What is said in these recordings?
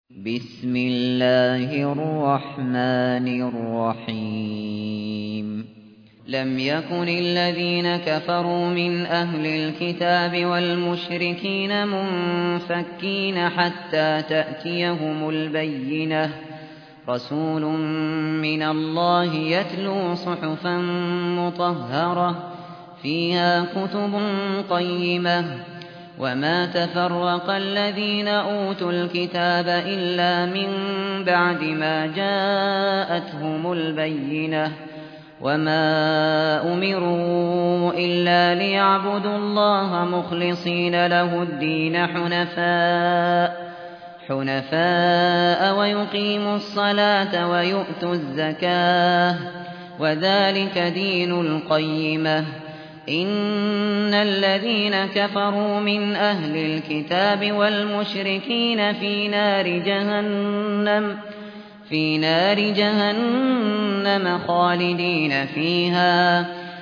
بسم الله الرحمن الرحيم لم يكن الذين كفروا من أهل الكتاب والمشركين منفكين حتى تأتيهم البينة رسول من الله يتلو صحفا مطهرة فيها كتب قيمة وما تفرق الذين أوتوا الكتاب إلا من بعد ما جاءتهم البينة وما أمروا إلا ليعبدوا الله مخلصين له الدين حنفاء ويقيموا الصلاة ويؤتوا الزكاة وذلك دين القيمة إن الذين كفروا من أهل الكتاب والمشركين في نار جهنم خالدين فيها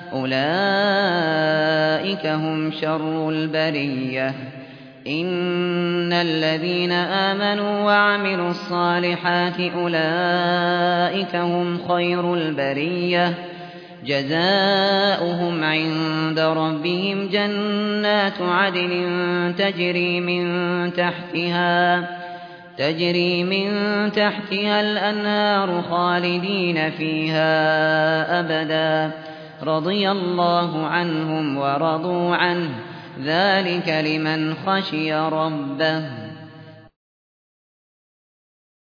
أولئك هم شر البرية إن الذين آمنوا وعملوا الصالحات أولئك هم خير البرية جزاؤهم عند ربهم جنات عدن تجري من تحتها الأنهار خالدين فيها أبدا رضي الله عنهم ورضوا عنه ذلك لمن خشي ربه